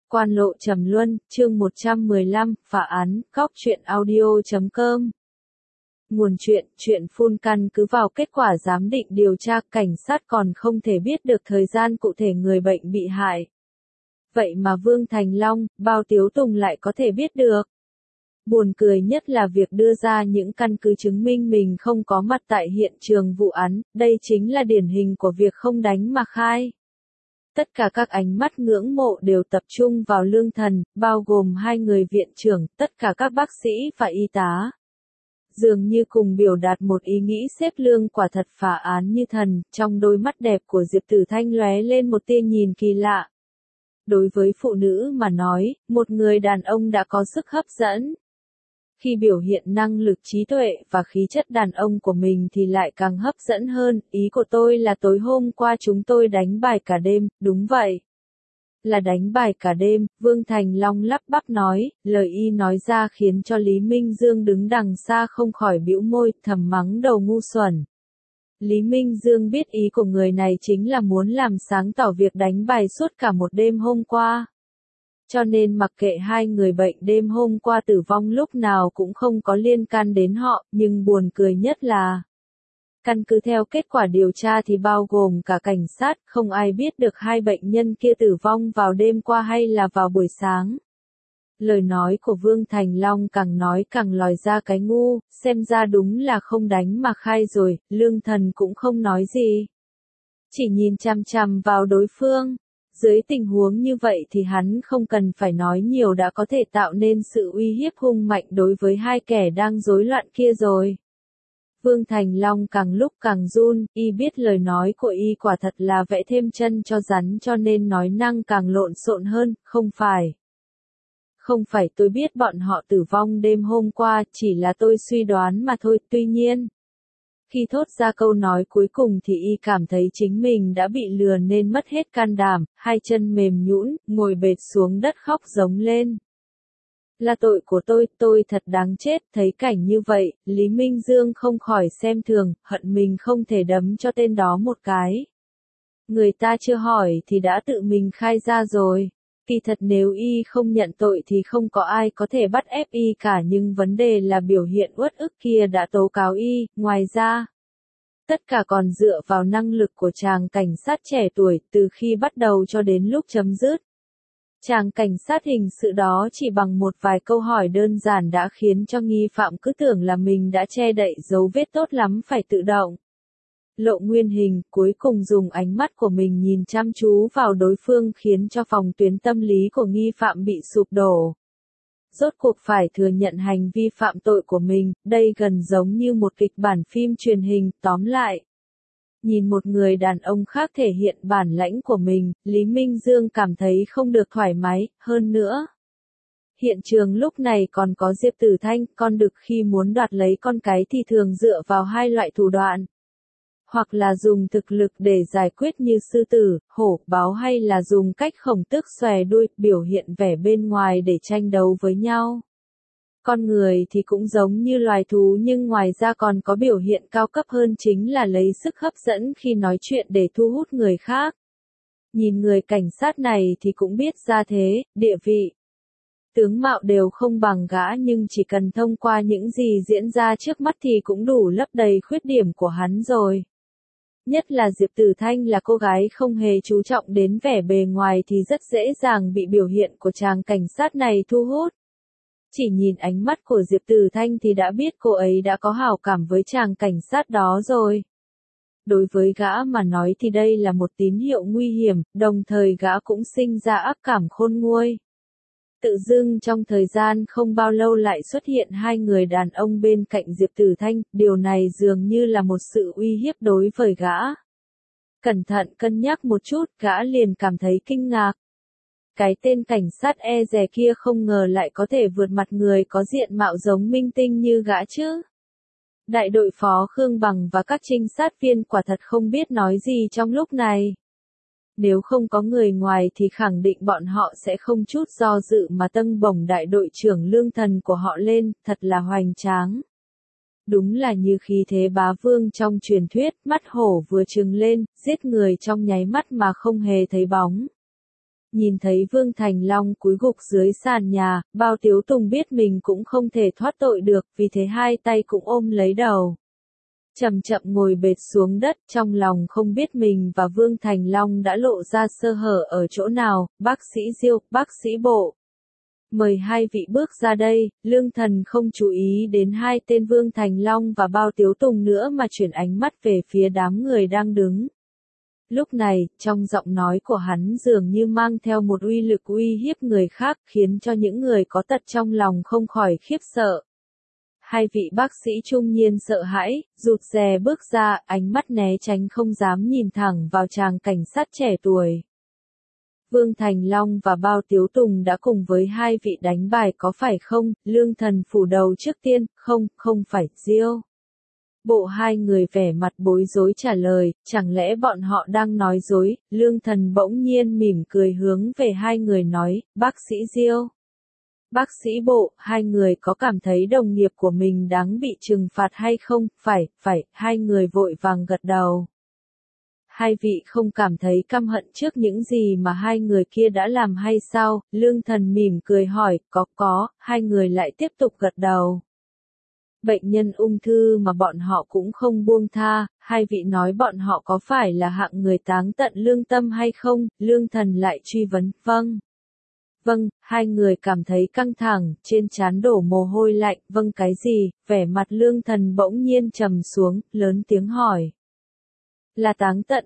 Quan lộ trầm luân, chương 115, phá án, góc truyện audio.com. Nguồn truyện full căn cứ vào kết quả giám định điều tra, cảnh sát còn không thể biết được thời gian cụ thể người bệnh bị hại. Vậy mà Vương Thành Long, Bao Tiếu Tùng lại có thể biết được. Buồn cười nhất là việc đưa ra những căn cứ chứng minh mình không có mặt tại hiện trường vụ án, đây chính là điển hình của việc không đánh mà khai. Tất cả các ánh mắt ngưỡng mộ đều tập trung vào Lương Thần, bao gồm hai người viện trưởng, tất cả các bác sĩ và y tá. Dường như cùng biểu đạt một ý nghĩ xếp Lương quả thật phá án như thần, trong đôi mắt đẹp của Diệp Tử Thanh lóe lên một tia nhìn kỳ lạ. Đối với phụ nữ mà nói, một người đàn ông đã có sức hấp dẫn. Khi biểu hiện năng lực trí tuệ và khí chất đàn ông của mình thì lại càng hấp dẫn hơn, ý của tôi là tối hôm qua chúng tôi đánh bài cả đêm, đúng vậy. Là đánh bài cả đêm, Vương Thành Long lắp bắp nói, lời y nói ra khiến cho Lý Minh Dương đứng đằng xa không khỏi bĩu môi, thầm mắng đầu ngu xuẩn. Lý Minh Dương biết ý của người này chính là muốn làm sáng tỏ việc đánh bài suốt cả một đêm hôm qua. Cho nên mặc kệ hai người bệnh đêm hôm qua tử vong lúc nào cũng không có liên can đến họ, nhưng buồn cười nhất là căn cứ theo kết quả điều tra thì bao gồm cả cảnh sát, không ai biết được hai bệnh nhân kia tử vong vào đêm qua hay là vào buổi sáng. Lời nói của Vương Thành Long càng nói càng lòi ra cái ngu, xem ra đúng là không đánh mà khai rồi, Lương Thần cũng không nói gì. Chỉ nhìn chằm chằm vào đối phương. Dưới tình huống như vậy thì hắn không cần phải nói nhiều đã có thể tạo nên sự uy hiếp hung mạnh đối với hai kẻ đang rối loạn kia rồi. Vương Thành Long càng lúc càng run, y biết lời nói của y quả thật là vẽ thêm chân cho rắn cho nên nói năng càng lộn xộn hơn, không phải. Không phải tôi biết bọn họ tử vong đêm hôm qua, chỉ là tôi suy đoán mà thôi, tuy nhiên. Khi thốt ra câu nói cuối cùng thì y cảm thấy chính mình đã bị lừa nên mất hết can đảm, hai chân mềm nhũn, ngồi bệt xuống đất khóc giống lên. Là tội của tôi thật đáng chết, thấy cảnh như vậy, Lý Minh Dương không khỏi xem thường, hận mình không thể đấm cho tên đó một cái. Người ta chưa hỏi thì đã tự mình khai ra rồi. Kỳ thật nếu y không nhận tội thì không có ai có thể bắt ép y cả nhưng vấn đề là biểu hiện uất ức kia đã tố cáo y, ngoài ra. Tất cả còn dựa vào năng lực của chàng cảnh sát trẻ tuổi từ khi bắt đầu cho đến lúc chấm dứt. Chàng cảnh sát hình sự đó chỉ bằng một vài câu hỏi đơn giản đã khiến cho nghi phạm cứ tưởng là mình đã che đậy dấu vết tốt lắm phải tự động. Lộ nguyên hình, cuối cùng dùng ánh mắt của mình nhìn chăm chú vào đối phương khiến cho phòng tuyến tâm lý của nghi phạm bị sụp đổ. Rốt cuộc phải thừa nhận hành vi phạm tội của mình, đây gần giống như một kịch bản phim truyền hình, tóm lại. Nhìn một người đàn ông khác thể hiện bản lãnh của mình, Lý Minh Dương cảm thấy không được thoải mái, hơn nữa. Hiện trường lúc này còn có Diệp Tử Thanh, con đực khi muốn đoạt lấy con cái thì thường dựa vào hai loại thủ đoạn. Hoặc là dùng thực lực để giải quyết như sư tử, hổ, báo hay là dùng cách khổng tước xòe đuôi, biểu hiện vẻ bên ngoài để tranh đấu với nhau. Con người thì cũng giống như loài thú nhưng ngoài ra còn có biểu hiện cao cấp hơn chính là lấy sức hấp dẫn khi nói chuyện để thu hút người khác. Nhìn người cảnh sát này thì cũng biết ra thế, địa vị. Tướng mạo đều không bằng gã nhưng chỉ cần thông qua những gì diễn ra trước mắt thì cũng đủ lấp đầy khuyết điểm của hắn rồi. Nhất là Diệp Tử Thanh là cô gái không hề chú trọng đến vẻ bề ngoài thì rất dễ dàng bị biểu hiện của chàng cảnh sát này thu hút. Chỉ nhìn ánh mắt của Diệp Tử Thanh thì đã biết cô ấy đã có hảo cảm với chàng cảnh sát đó rồi. Đối với gã mà nói thì đây là một tín hiệu nguy hiểm, đồng thời gã cũng sinh ra ác cảm khôn nguôi. Tự dưng trong thời gian không bao lâu lại xuất hiện hai người đàn ông bên cạnh Diệp Tử Thanh, điều này dường như là một sự uy hiếp đối với gã. Cẩn thận cân nhắc một chút, gã liền cảm thấy kinh ngạc. Cái tên cảnh sát e dè kia không ngờ lại có thể vượt mặt người có diện mạo giống minh tinh như gã chứ. Đại đội phó Khương Bằng và các trinh sát viên quả thật không biết nói gì trong lúc này. Nếu không có người ngoài thì khẳng định bọn họ sẽ không chút do dự mà tâng bổng đại đội trưởng Lương Thần của họ lên, thật là hoành tráng. Đúng là như khí thế bá vương trong truyền thuyết, mắt hổ vừa trừng lên, giết người trong nháy mắt mà không hề thấy bóng. Nhìn thấy Vương Thành Long cúi gục dưới sàn nhà, Bao Tiếu Tùng biết mình cũng không thể thoát tội được, vì thế hai tay cũng ôm lấy đầu. Chậm chậm ngồi bệt xuống đất, trong lòng không biết mình và Vương Thành Long đã lộ ra sơ hở ở chỗ nào. Bác sĩ Diêu, bác sĩ Bộ. Mời hai vị bước ra đây. Lương Thần không chú ý đến hai tên Vương Thành Long và Bao Tiếu Tùng nữa mà chuyển ánh mắt về phía đám người đang đứng. Lúc này, trong giọng nói của hắn dường như mang theo một uy lực uy hiếp người khác, khiến cho những người có tật trong lòng không khỏi khiếp sợ. Hai vị bác sĩ trung niên sợ hãi, rụt rè bước ra, ánh mắt né tránh không dám nhìn thẳng vào chàng cảnh sát trẻ tuổi. Vương Thành Long và Bao Tiếu Tùng đã cùng với hai vị đánh bài có phải không? Lương Thần phủ đầu trước tiên, không phải, Diêu. Bộ hai người vẻ mặt bối rối trả lời, chẳng lẽ bọn họ đang nói dối? Lương Thần bỗng nhiên mỉm cười hướng về hai người nói, bác sĩ Diêu. Bác sĩ Bộ, hai người có cảm thấy đồng nghiệp của mình đáng bị trừng phạt hay không? Phải, hai người vội vàng gật đầu. Hai vị không cảm thấy căm hận trước những gì mà hai người kia đã làm hay sao? Lương Thần mỉm cười hỏi, có, hai người lại tiếp tục gật đầu. Bệnh nhân ung thư mà bọn họ cũng không buông tha, hai vị nói bọn họ có phải là hạng người táng tận lương tâm hay không? Lương Thần lại truy vấn, Vâng, hai người cảm thấy căng thẳng, trên trán đổ mồ hôi lạnh, vâng cái gì? Vẻ mặt Lương Thần bỗng nhiên trầm xuống, lớn tiếng hỏi. Là táng tận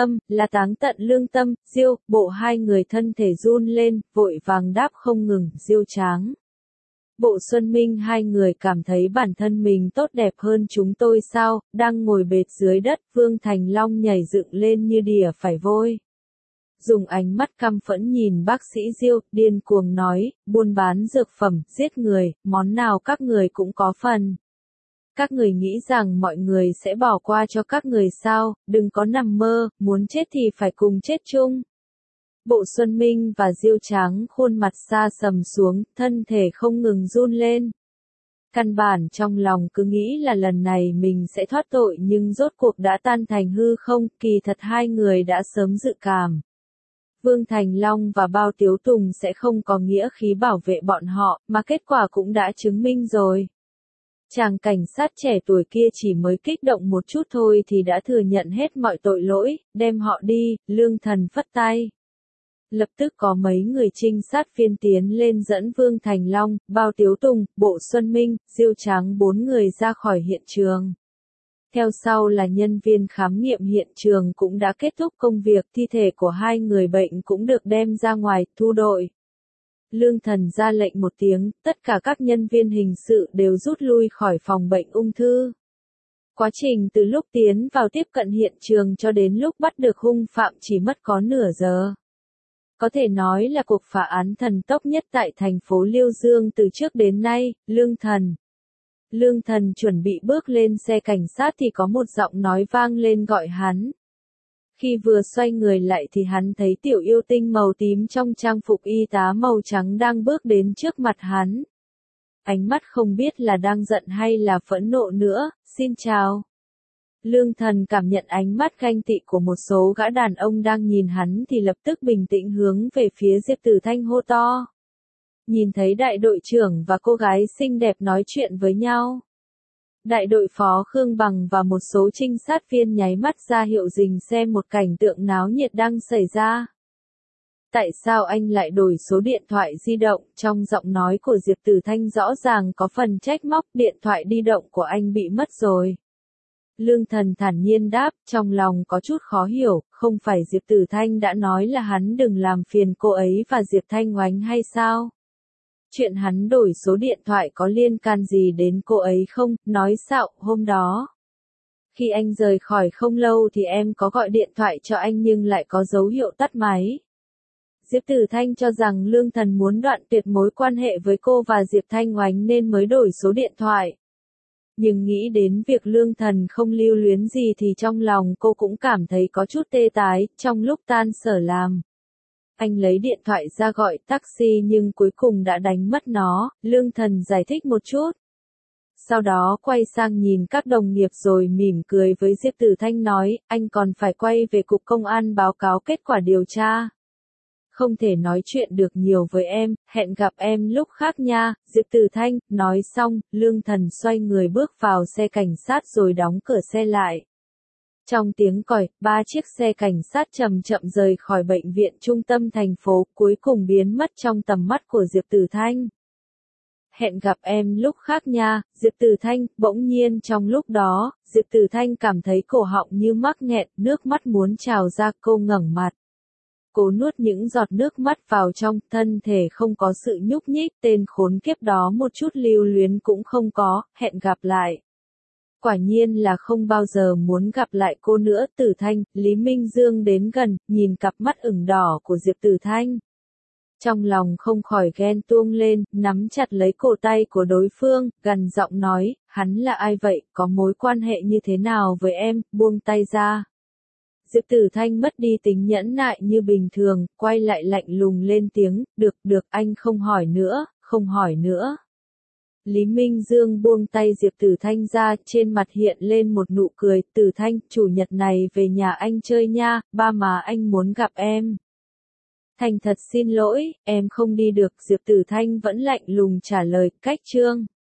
lương tâm, Diêu, Bộ hai người thân thể run lên, vội vàng đáp không ngừng, Diêu Tráng. Bộ Xuân Minh hai người cảm thấy bản thân mình tốt đẹp hơn chúng tôi sao? Đang ngồi bệt dưới đất, Vương Thành Long nhảy dựng lên như đỉa phải vôi. Dùng ánh mắt căm phẫn nhìn bác sĩ Diêu, điên cuồng nói, buôn bán dược phẩm, giết người, món nào các người cũng có phần. Các người nghĩ rằng mọi người sẽ bỏ qua cho các người sao? Đừng có nằm mơ, muốn chết thì phải cùng chết chung. Bộ Xuân Minh và Diêu Tráng khuôn mặt xa sầm xuống, thân thể không ngừng run lên. Căn bản trong lòng cứ nghĩ là lần này mình sẽ thoát tội nhưng rốt cuộc đã tan thành hư không, kỳ thật hai người đã sớm dự cảm. Vương Thành Long và Bao Tiếu Tùng sẽ không có nghĩa khí bảo vệ bọn họ, mà kết quả cũng đã chứng minh rồi. Chàng cảnh sát trẻ tuổi kia chỉ mới kích động một chút thôi thì đã thừa nhận hết mọi tội lỗi, đem họ đi. Lương Thần phất tay. Lập tức có mấy người trinh sát viên tiến lên dẫn Vương Thành Long, Bao Tiếu Tùng, Bộ Xuân Minh, Diêu Tráng bốn người ra khỏi hiện trường. Theo sau là nhân viên khám nghiệm hiện trường cũng đã kết thúc công việc, thi thể của hai người bệnh cũng được đem ra ngoài, thu đội. Lương Thần ra lệnh một tiếng, tất cả các nhân viên hình sự đều rút lui khỏi phòng bệnh ung thư. Quá trình từ lúc tiến vào tiếp cận hiện trường cho đến lúc bắt được hung phạm chỉ mất có nửa giờ. Có thể nói là cuộc phá án thần tốc nhất tại thành phố Liêu Dương từ trước đến nay. Lương Thần chuẩn bị bước lên xe cảnh sát thì có một giọng nói vang lên gọi hắn. Khi vừa xoay người lại thì hắn thấy tiểu yêu tinh màu tím trong trang phục y tá màu trắng đang bước đến trước mặt hắn. Ánh mắt không biết là đang giận hay là phẫn nộ nữa, xin chào. Lương Thần cảm nhận ánh mắt ganh tị của một số gã đàn ông đang nhìn hắn thì lập tức bình tĩnh hướng về phía Diệp Tử Thanh hô to. Nhìn thấy đại đội trưởng và cô gái xinh đẹp nói chuyện với nhau. Đại đội phó Khương Bằng và một số trinh sát viên nháy mắt ra hiệu dừng xem một cảnh tượng náo nhiệt đang xảy ra. Tại sao anh lại đổi số điện thoại di động? Trong giọng nói của Diệp Tử Thanh rõ ràng có phần trách móc, điện thoại di động của anh bị mất rồi. Lương Thần thản nhiên đáp, trong lòng có chút khó hiểu, không phải Diệp Tử Thanh đã nói là hắn đừng làm phiền cô ấy và Diệp Thanh Oánh hay sao? Chuyện hắn đổi số điện thoại có liên can gì đến cô ấy không? Nói xạo, hôm đó. Khi anh rời khỏi không lâu thì em có gọi điện thoại cho anh nhưng lại có dấu hiệu tắt máy. Diệp Tử Thanh cho rằng Lương Thần muốn đoạn tuyệt mối quan hệ với cô và Diệp Thanh Oánh nên mới đổi số điện thoại. Nhưng nghĩ đến việc Lương Thần không lưu luyến gì thì trong lòng cô cũng cảm thấy có chút tê tái. Trong lúc tan sở làm, anh lấy điện thoại ra gọi taxi nhưng cuối cùng đã đánh mất nó. Lương Thần giải thích một chút. Sau đó quay sang nhìn các đồng nghiệp rồi mỉm cười với Diệp Tử Thanh nói, anh còn phải quay về cục công an báo cáo kết quả điều tra. không thể nói chuyện được nhiều với em, hẹn gặp em lúc khác nha, Diệp Tử Thanh, nói xong, Lương Thần xoay người bước vào xe cảnh sát rồi đóng cửa xe lại. Trong tiếng còi, 3 chiếc xe cảnh sát chậm chậm rời khỏi bệnh viện trung tâm thành phố, cuối cùng biến mất trong tầm mắt của Diệp Tử Thanh. Hẹn gặp em lúc khác nha, Diệp Tử Thanh, bỗng nhiên trong lúc đó, Diệp Tử Thanh cảm thấy cổ họng như mắc nghẹn, nước mắt muốn trào ra, cô ngẩng mặt. Cô nuốt những giọt nước mắt vào trong, thân thể không có sự nhúc nhích, tên khốn kiếp đó một chút lưu luyến cũng không có, hẹn gặp lại. Quả nhiên là không bao giờ muốn gặp lại cô nữa, Tử Thanh, Lý Minh Dương đến gần, nhìn cặp mắt ửng đỏ của Diệp Tử Thanh. Trong lòng không khỏi ghen tuông lên, nắm chặt lấy cổ tay của đối phương, gằn giọng nói, hắn là ai vậy, có mối quan hệ như thế nào với em, buông tay ra. Diệp Tử Thanh mất đi tính nhẫn nại như bình thường, quay lại lạnh lùng lên tiếng, được, anh không hỏi nữa, không hỏi nữa. Lý Minh Dương buông tay Diệp Tử Thanh ra, trên mặt hiện lên một nụ cười, Tử Thanh, chủ nhật này về nhà anh chơi nha, ba má anh muốn gặp em. Thành thật xin lỗi, em không đi được, Diệp Tử Thanh vẫn lạnh lùng trả lời, cách chương.